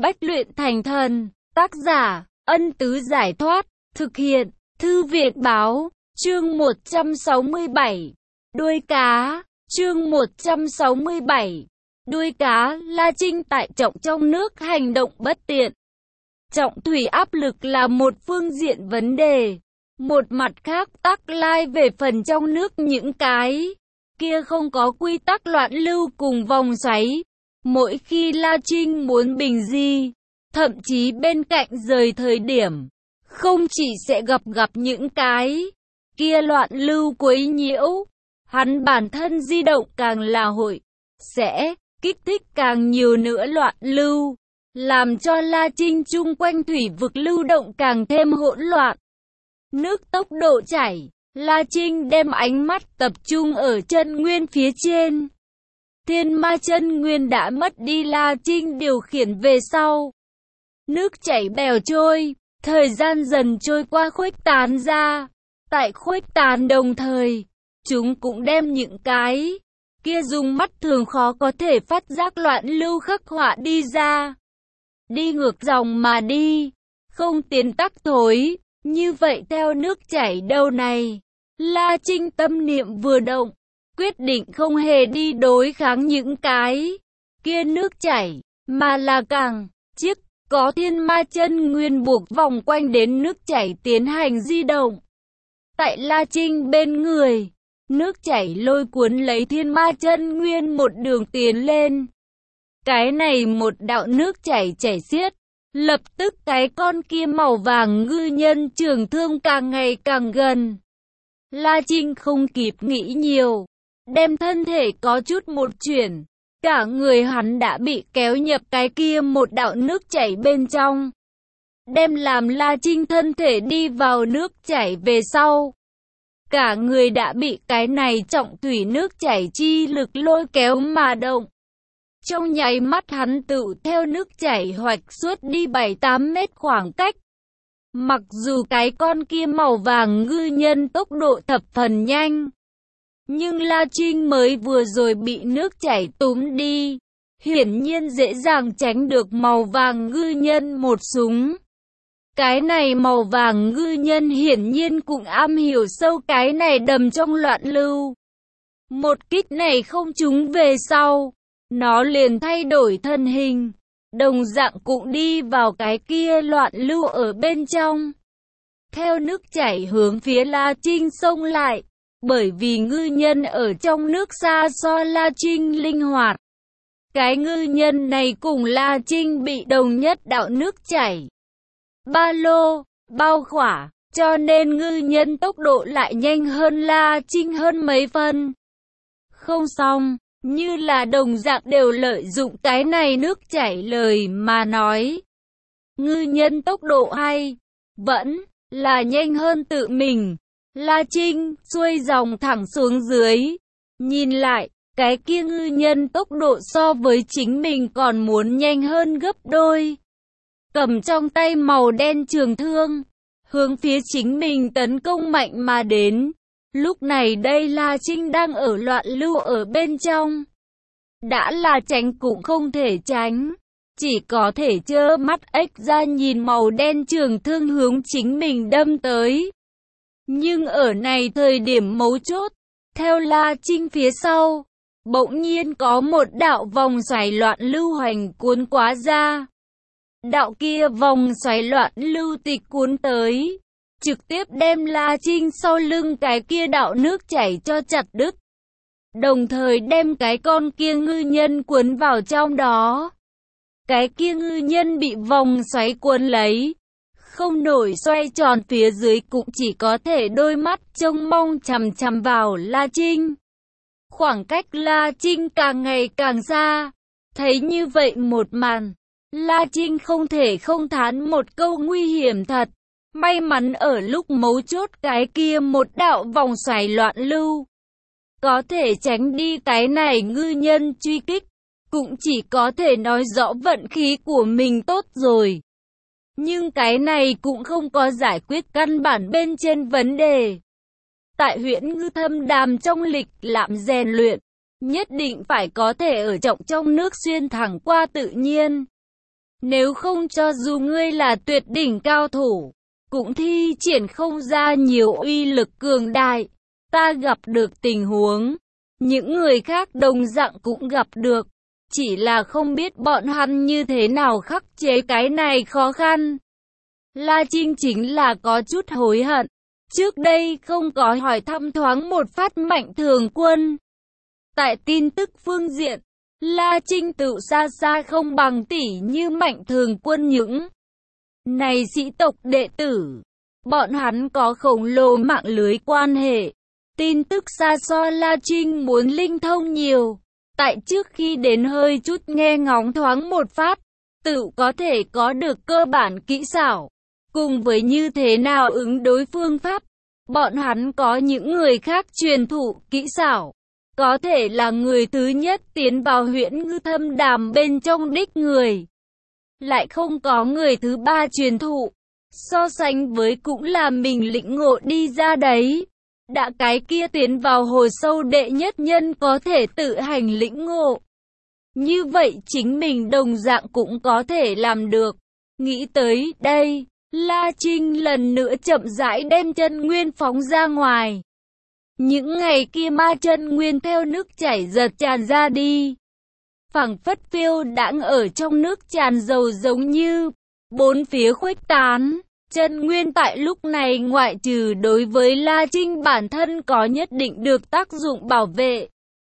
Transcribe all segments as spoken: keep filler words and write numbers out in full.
bách luyện thành thần. Tác giả, Ân Tứ Giải Thoát. Thực hiện, Thư Viện Báo. Chương một trăm sáu mươi bảy. Đuôi cá. Chương một trăm sáu mươi bảy. Đuôi cá. La Trinh tại trọng trong nước hành động bất tiện. Trọng thủy áp lực là một phương diện vấn đề. Một mặt khác Tắc Lai về phần trong nước những cái kia không có quy tắc loạn lưu cùng vòng xoáy. Mỗi khi La Trinh muốn bình di, thậm chí bên cạnh rời thời điểm, không chỉ sẽ gặp gặp những cái kia loạn lưu quấy nhiễu, hắn bản thân di động càng là hội, sẽ kích thích càng nhiều nữa loạn lưu, làm cho La Trinh chung quanh thủy vực lưu động càng thêm hỗn loạn. Nước tốc độ chảy, La Trinh đem ánh mắt tập trung ở chân nguyên phía trên. Thiên ma chân nguyên đã mất đi, La Trinh điều khiển về sau. Nước chảy bèo trôi, thời gian dần trôi qua khuếch tán ra. Tại khuếch tán đồng thời, chúng cũng đem những cái kia dùng mắt thường khó có thể phát giác loạn lưu khắc họa đi ra. Đi ngược dòng mà đi, không tiến tắc thối. Như vậy theo nước chảy đâu này, La Trinh tâm niệm vừa động, quyết định không hề đi đối kháng những cái kia nước chảy, mà là càng chiếc có thiên ma chân nguyên buộc vòng quanh đến nước chảy tiến hành di động. Tại La Trinh bên người, nước chảy lôi cuốn lấy thiên ma chân nguyên một đường tiến lên. Cái này một đạo nước chảy chảy xiết. Lập tức cái con kia màu vàng ngư nhân trường thương càng ngày càng gần. La Trinh không kịp nghĩ nhiều, đem thân thể có chút một chuyển, cả người hắn đã bị kéo nhập cái kia một đạo nước chảy bên trong. Đem làm La Trinh thân thể đi vào nước chảy về sau. Cả người đã bị cái này trọng thủy nước chảy chi lực lôi kéo mà động. Trong nháy mắt hắn tự theo nước chảy hoạch suốt đi bảy tám mét khoảng cách. Mặc dù cái con kia màu vàng ngư nhân tốc độ thập phần nhanh, nhưng La Trinh mới vừa rồi bị nước chảy túm đi, hiển nhiên dễ dàng tránh được màu vàng ngư nhân một súng. Cái này màu vàng ngư nhân hiển nhiên cũng am hiểu sâu cái này đầm trong loạn lưu. Một kích này không trúng về sau, nó liền thay đổi thân hình, đồng dạng cũng đi vào cái kia loạn lưu ở bên trong. Theo nước chảy hướng phía La Trinh xông lại, bởi vì ngư nhân ở trong nước xa so La Trinh linh hoạt. Cái ngư nhân này cùng La Trinh bị đồng nhất đạo nước chảy ba lô, bao khỏa, cho nên ngư nhân tốc độ lại nhanh hơn La Trinh hơn mấy phân. Không xong. Như là đồng dạng đều lợi dụng cái này nước chảy lời mà nói. Ngư nhân tốc độ hay, vẫn là nhanh hơn tự mình. La Trinh xuôi dòng thẳng xuống dưới. Nhìn lại, cái kia ngư nhân tốc độ so với chính mình còn muốn nhanh hơn gấp đôi. Cầm trong tay màu đen trường thương, hướng phía chính mình tấn công mạnh mà đến. Lúc này đây La Trinh đang ở loạn lưu ở bên trong. Đã là tránh cũng không thể tránh. Chỉ có thể trơ mắt ếch ra nhìn màu đen trường thương hướng chính mình đâm tới. Nhưng ở này thời điểm mấu chốt, theo La Trinh phía sau, bỗng nhiên có một đạo vòng xoáy loạn lưu hoành cuốn quá ra. Đạo kia vòng xoáy loạn lưu tịch cuốn tới, trực tiếp đem La Trinh sau lưng cái kia đạo nước chảy cho chặt đứt. Đồng thời đem cái con kia ngư nhân cuốn vào trong đó. Cái kia ngư nhân bị vòng xoáy cuốn lấy, không nổi xoay tròn phía dưới cũng chỉ có thể đôi mắt trông mong chằm chằm vào La Trinh. Khoảng cách La Trinh càng ngày càng xa. Thấy như vậy một màn, La Trinh không thể không thán một câu nguy hiểm thật. May mắn ở lúc mấu chốt cái kia một đạo vòng xoáy loạn lưu, có thể tránh đi cái này ngư nhân truy kích, cũng chỉ có thể nói rõ vận khí của mình tốt rồi. Nhưng cái này cũng không có giải quyết căn bản bên trên vấn đề. Tại huyện Ngư Thâm Đàm trong lịch lãm rèn luyện, nhất định phải có thể ở trọng trong nước xuyên thẳng qua tự nhiên. Nếu không cho dù ngươi là tuyệt đỉnh cao thủ, cũng thi triển không ra nhiều uy lực cường đại. Ta gặp được tình huống, những người khác đồng dạng cũng gặp được, chỉ là không biết bọn hắn như thế nào khắc chế cái này khó khăn. La Trinh chính là có chút hối hận, trước đây không có hỏi thăm thoáng một phát Mạnh Thường Quân. Tại tin tức phương diện, La Trinh tự xa xa không bằng tỷ như Mạnh Thường Quân những này sĩ tộc đệ tử. Bọn hắn có khổng lồ mạng lưới quan hệ, tin tức xa xôi La Trinh muốn linh thông nhiều. Tại trước khi đến hơi chút nghe ngóng thoáng một phát, tự có thể có được cơ bản kỹ xảo, cùng với như thế nào ứng đối phương pháp. Bọn hắn có những người khác truyền thụ kỹ xảo, có thể là người thứ nhất tiến vào huyễn ngư thâm đàm bên trong đích người, lại không có người thứ ba truyền thụ. So sánh với cũng là mình lĩnh ngộ đi ra đấy. Đã cái kia tiến vào hồ sâu đệ nhất nhân có thể tự hành lĩnh ngộ, như vậy chính mình đồng dạng cũng có thể làm được. Nghĩ tới đây, La Trinh lần nữa chậm rãi đem chân nguyên phóng ra ngoài. Những ngày kia ma chân nguyên theo nước chảy giật tràn ra đi, phảng phất phiêu đãng ở trong nước tràn dầu giống như bốn phía khuếch tán. Chân nguyên tại lúc này ngoại trừ đối với La Trinh bản thân có nhất định được tác dụng bảo vệ,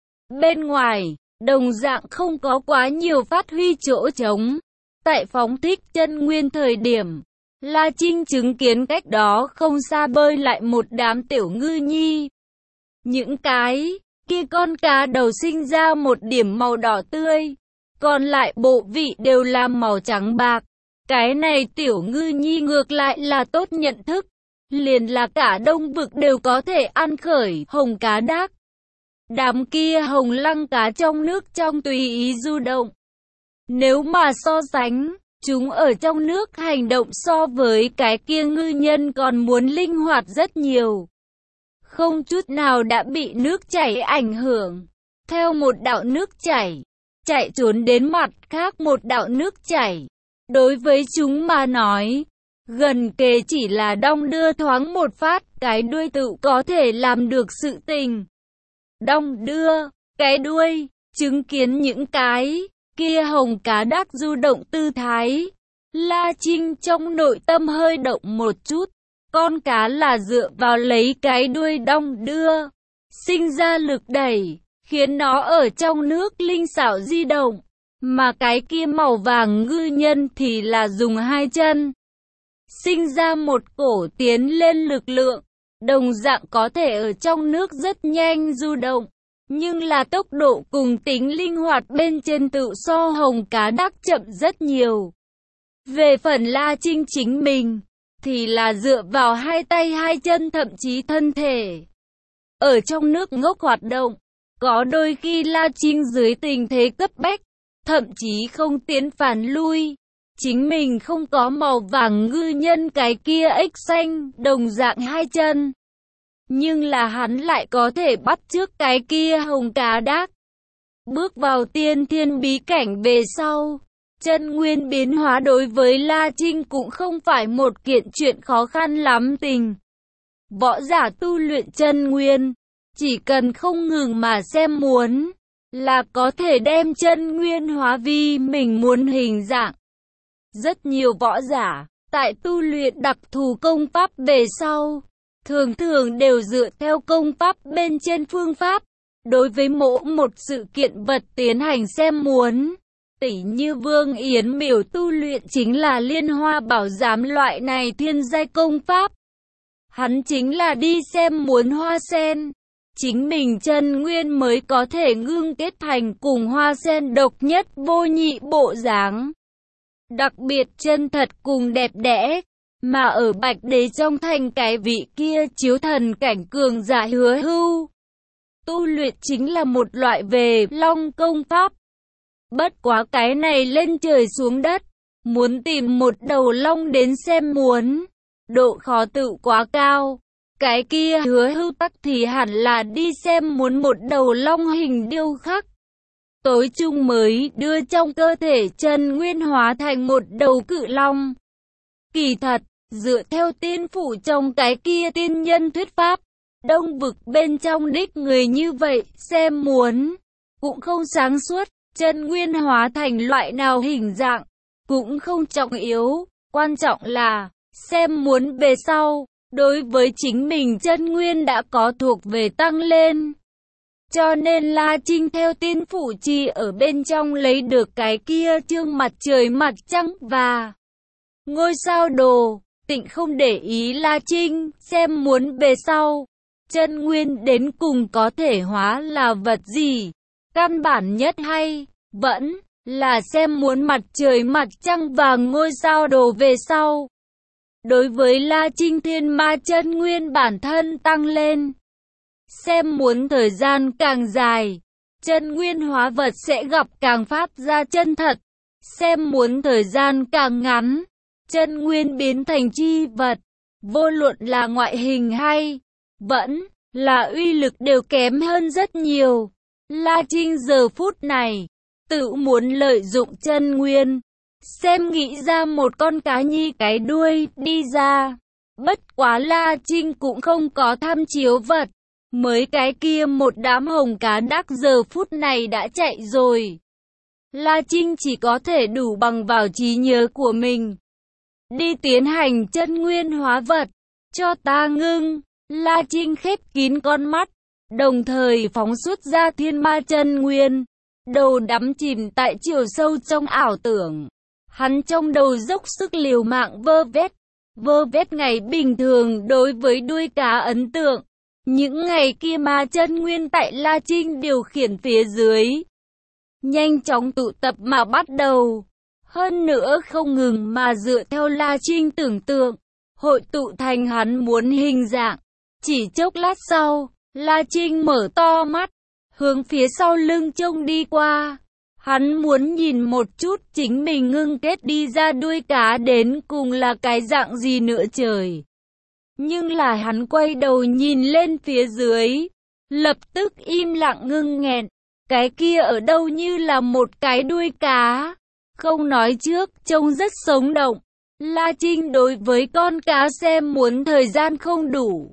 bên ngoài, đồng dạng không có quá nhiều phát huy chỗ trống. Tại phóng thích chân nguyên thời điểm, La Trinh chứng kiến cách đó không xa bơi lại một đám tiểu ngư nhi. Những cái kia con cá đầu sinh ra một điểm màu đỏ tươi, còn lại bộ vị đều là màu trắng bạc. Cái này tiểu ngư nhi ngược lại là tốt nhận thức, liền là cả đông vực đều có thể ăn khởi hồng cá đác. Đám kia hồng lăng cá trong nước trong tùy ý du động. Nếu mà so sánh, chúng ở trong nước hành động so với cái kia ngư nhân còn muốn linh hoạt rất nhiều. Không chút nào đã bị nước chảy ảnh hưởng. Theo một đạo nước chảy, chạy trốn đến mặt khác một đạo nước chảy. Đối với chúng mà nói, gần kề chỉ là đong đưa thoáng một phát, cái đuôi tự có thể làm được sự tình. Đong đưa, cái đuôi, chứng kiến những cái kia hồng cá đác du động tư thái. La Trinh trong nội tâm hơi động một chút, con cá là dựa vào lấy cái đuôi đong đưa, sinh ra lực đẩy, khiến nó ở trong nước linh xảo di động. Mà cái kia màu vàng ngư nhân thì là dùng hai chân, sinh ra một cổ tiến lên lực lượng, đồng dạng có thể ở trong nước rất nhanh du động, nhưng là tốc độ cùng tính linh hoạt bên trên tự so hồng cá đác chậm rất nhiều. Về phần La Trinh chính mình, thì là dựa vào hai tay hai chân thậm chí thân thể, ở trong nước ngốc hoạt động. Có đôi khi La Trinh dưới tình thế cấp bách, thậm chí không tiến phản lui. Chính mình không có màu vàng ngư nhân cái kia ếch xanh, đồng dạng hai chân. Nhưng là hắn lại có thể bắt chước cái kia hồng cá đác. Bước vào tiên thiên bí cảnh về sau, chân nguyên biến hóa đối với La Trinh cũng không phải một kiện chuyện khó khăn lắm tình. Võ giả tu luyện chân nguyên, chỉ cần không ngừng mà xem muốn, là có thể đem chân nguyên hóa vi mình muốn hình dạng. Rất nhiều võ giả, tại tu luyện đặc thù công pháp về sau, thường thường đều dựa theo công pháp bên trên phương pháp, đối với mỗi một sự kiện vật tiến hành xem muốn. Tỷ như Vương Yến Miểu tu luyện chính là Liên Hoa Bảo Giám loại này thiên giai công pháp. Hắn chính là đi xem muốn hoa sen, chính mình chân nguyên mới có thể ngưng kết thành cùng hoa sen độc nhất vô nhị bộ dáng. Đặc biệt chân thật cùng đẹp đẽ, mà ở Bạch Đế trong thành cái vị kia chiếu thần cảnh cường giả Hứa Hưu. Tu luyện chính là một loại về long công pháp. Bất quá cái này lên trời xuống đất, muốn tìm một đầu long đến xem muốn, độ khó tự quá cao. Cái kia Hứa Hưu tắc thì hẳn là đi xem muốn một đầu long hình điêu khắc. tối trung mới đưa trong cơ thể Trần Nguyên hóa thành một đầu cự long. Kỳ thật, dựa theo tiên phủ trong cái kia tiên nhân thuyết pháp, đông vực bên trong đích người như vậy, xem muốn, cũng không sáng suốt, Trần Nguyên hóa thành loại nào hình dạng, cũng không trọng yếu, quan trọng là, xem muốn về sau, đối với chính mình Trần Nguyên đã có thuộc về tăng lên. Cho nên La Trinh theo tiên phủ chi ở bên trong lấy được cái kia chương mặt trời mặt trăng và ngôi sao đồ, tịnh không để ý La Trinh, xem muốn về sau, Trần Nguyên đến cùng có thể hóa là vật gì. Căn bản nhất hay, vẫn là xem muốn mặt trời mặt trăng và ngôi sao đồ về sau. Đối với La Trinh thiên ma Trần Nguyên bản thân tăng lên. Xem muốn thời gian càng dài, Trần Nguyên hóa vật sẽ gặp càng phát ra chân thật. Xem muốn thời gian càng ngắn, Trần Nguyên biến thành chi vật. Vô luận là ngoại hình hay, vẫn là uy lực đều kém hơn rất nhiều. La Trinh giờ phút này, tự muốn lợi dụng Trần Nguyên. Xem nghĩ ra một con cá nhi cái đuôi đi ra. Bất quá La Trinh cũng không có tham chiếu vật. Mới cái kia một đám hồng cá đắc giờ phút này đã chạy rồi. La Trinh chỉ có thể đủ bằng vào trí nhớ của mình. Đi tiến hành Trần Nguyên hóa vật. Cho ta ngưng. La Trinh khép kín con mắt. Đồng thời phóng xuất ra thiên ma Trần Nguyên. Đầu đắm chìm tại chiều sâu trong ảo tưởng. Hắn trong đầu dốc sức liều mạng vơ vét. Vơ vét ngày bình thường đối với đuôi cá ấn tượng. Những ngày kia ma Trần Nguyên tại La Trinh điều khiển phía dưới. Nhanh chóng tụ tập mà bắt đầu. Hơn nữa không ngừng mà dựa theo La Trinh tưởng tượng. Hội tụ thành hắn muốn hình dạng. Chỉ chốc lát sau, La Trinh mở to mắt. Hướng phía sau lưng trông đi qua. Hắn muốn nhìn một chút chính mình ngưng kết đi ra đuôi cá đến cùng là cái dạng gì nữa trời. Nhưng là hắn quay đầu nhìn lên phía dưới. Lập tức im lặng ngưng nghẹn. Cái kia ở đâu như là một cái đuôi cá. Không nói trước, trông rất sống động. La Trinh đối với con cá xem muốn thời gian không đủ.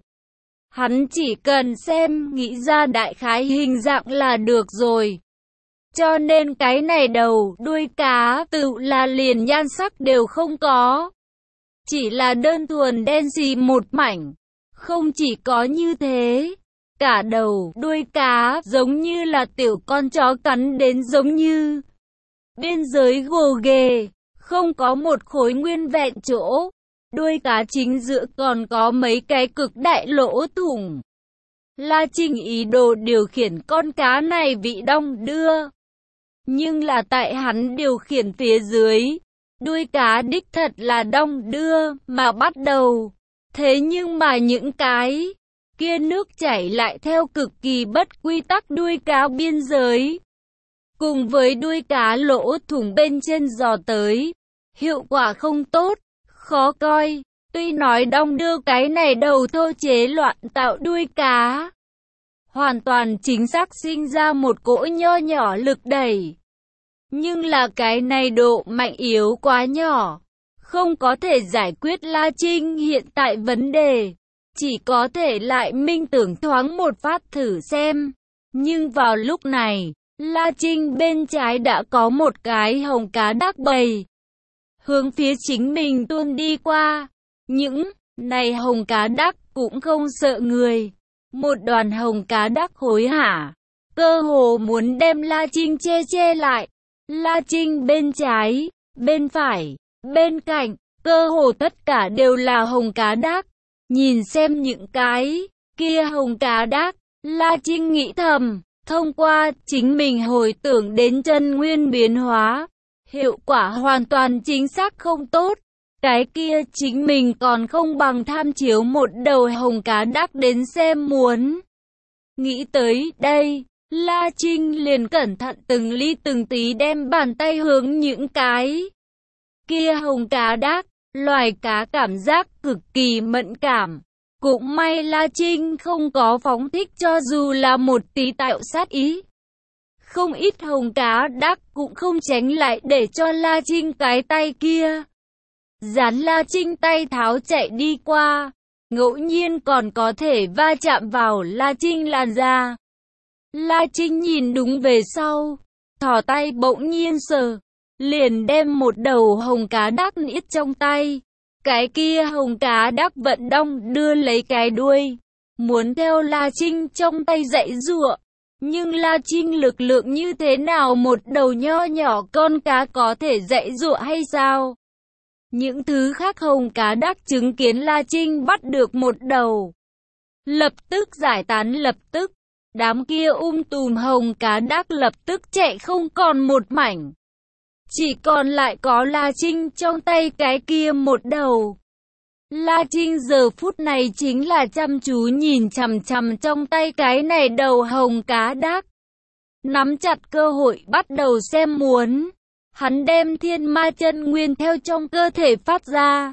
Hắn chỉ cần xem, nghĩ ra đại khái hình dạng là được rồi. Cho nên cái này đầu, đuôi cá, tự là liền nhan sắc đều không có. Chỉ là đơn thuần đen xì một mảnh. Không chỉ có như thế. Cả đầu, đuôi cá, giống như là tiểu con chó cắn đến giống như. Biên giới gồ ghề, không có một khối nguyên vẹn chỗ. Đuôi cá chính giữa còn có mấy cái cực đại lỗ thủng. La Trinh ý đồ điều khiển con cá này bị đong đưa. Nhưng là tại hắn điều khiển phía dưới. Đuôi cá đích thật là đong đưa mà bắt đầu. Thế nhưng mà những cái kia nước chảy lại theo cực kỳ bất quy tắc đuôi cá biên giới. Cùng với đuôi cá lỗ thủng bên trên dò tới. Hiệu quả không tốt, khó coi. Tuy nói đong đưa cái này đầu thô chế loạn tạo đuôi cá. Hoàn toàn chính xác sinh ra một cỗ nho nhỏ lực đẩy. Nhưng là cái này độ mạnh yếu quá nhỏ. Không có thể giải quyết La Trinh hiện tại vấn đề. Chỉ có thể lại minh tưởng thoáng một phát thử xem. Nhưng vào lúc này, La Trinh bên trái đã có một cái hồng cá đắc bầy. Hướng phía chính mình tuôn đi qua. Những này hồng cá đắc cũng không sợ người. Một đoàn hồng cá đắc hối hả. Cơ hồ muốn đem La Trinh che che lại. La Trinh bên trái, bên phải, bên cạnh, cơ hồ tất cả đều là hồng cá đắc. Nhìn xem những cái kia hồng cá đắc, La Trinh nghĩ thầm, thông qua chính mình hồi tưởng đến Trần Nguyên biến hóa. Hiệu quả hoàn toàn chính xác không tốt. Cái kia chính mình còn không bằng tham chiếu một đầu hồng cá đắc đến xem muốn. Nghĩ tới đây, La Trinh liền cẩn thận từng ly từng tí đem bàn tay hướng những cái kia hồng cá đắc. Loài cá cảm giác cực kỳ mẫn cảm. Cũng may La Trinh không có phóng thích cho dù là một tí tạo sát ý. Không ít hồng cá đắc cũng không tránh lại để cho La Trinh cái tay kia. Dán La Trinh tay tháo chạy đi qua, ngẫu nhiên còn có thể va chạm vào La Trinh làn da. La Trinh nhìn đúng về sau, thò tay bỗng nhiên sờ, liền đem một đầu hồng cá đắc nít trong tay. Cái kia hồng cá đắc vận đong đưa lấy cái đuôi, muốn theo La Trinh trong tay dãy giụa. Nhưng La Trinh lực lượng như thế nào một đầu nho nhỏ con cá có thể dãy giụa hay sao? Những thứ khác hồng cá đắc chứng kiến La Trinh bắt được một đầu, lập tức giải tán lập tức. Đám kia um tùm hồng cá đắc lập tức chạy không còn một mảnh. Chỉ còn lại có La Trinh trong tay cái kia một đầu. La Trinh giờ phút này chính là chăm chú nhìn chằm chằm trong tay cái này đầu hồng cá đắc. Nắm chặt cơ hội bắt đầu xem muốn. Hắn đem thiên ma chân nguyên theo trong cơ thể phát ra.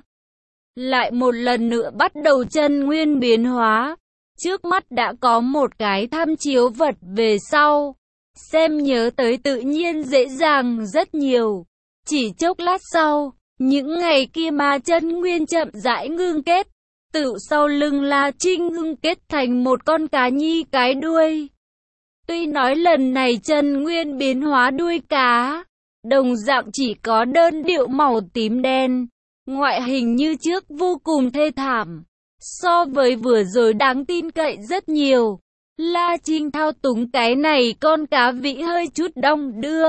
Lại một lần nữa bắt đầu chân nguyên biến hóa. Trước mắt đã có một cái tham chiếu vật về sau. Xem nhớ tới tự nhiên dễ dàng rất nhiều. Chỉ chốc lát sau, những ngày kia ma chân nguyên chậm rãi ngưng kết. Tự sau lưng La Trinh ngưng kết thành một con cá nhi cái đuôi. Tuy nói lần này chân nguyên biến hóa đuôi cá, đồng dạng chỉ có đơn điệu màu tím đen. Ngoại hình như trước vô cùng thê thảm. So với vừa rồi đáng tin cậy rất nhiều. La Trinh thao túng cái này con cá vĩ hơi chút đong đưa.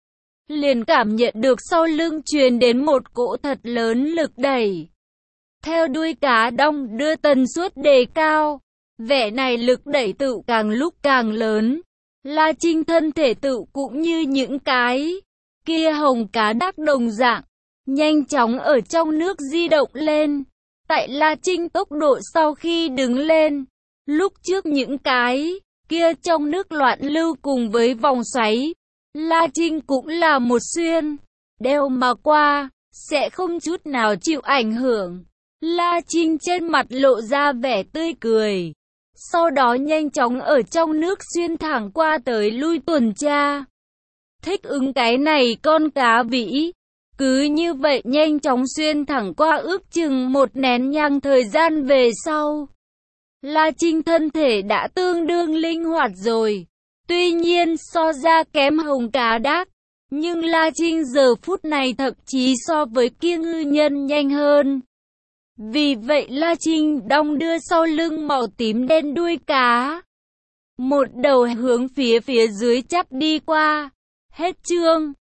Liền cảm nhận được sau lưng truyền đến một cỗ thật lớn lực đẩy. Theo đuôi cá đong đưa tần suất đề cao. Vẻ này lực đẩy tự càng lúc càng lớn. La Trinh thân thể tự cũng như những cái kia hồng cá đắc đồng dạng, nhanh chóng ở trong nước di động lên. Tại La Trinh tốc độ sau khi đứng lên, lúc trước những cái kia trong nước loạn lưu cùng với vòng xoáy, La Trinh cũng là một xuyên đeo mà qua, sẽ không chút nào chịu ảnh hưởng. La Trinh trên mặt lộ ra vẻ tươi cười, sau đó nhanh chóng ở trong nước xuyên thẳng qua tới lui tuần tra. Thích ứng cái này con cá vĩ. Cứ như vậy nhanh chóng xuyên thẳng qua ước chừng một nén nhang thời gian về sau. La Trinh thân thể đã tương đương linh hoạt rồi. Tuy nhiên so ra kém hồng cá đắc. Nhưng La Trinh giờ phút này thậm chí so với kia ngư nhân nhanh hơn. Vì vậy La Trinh đong đưa sau lưng màu tím đen đuôi cá. Một đầu hướng phía phía dưới chắp đi qua. Hết chương.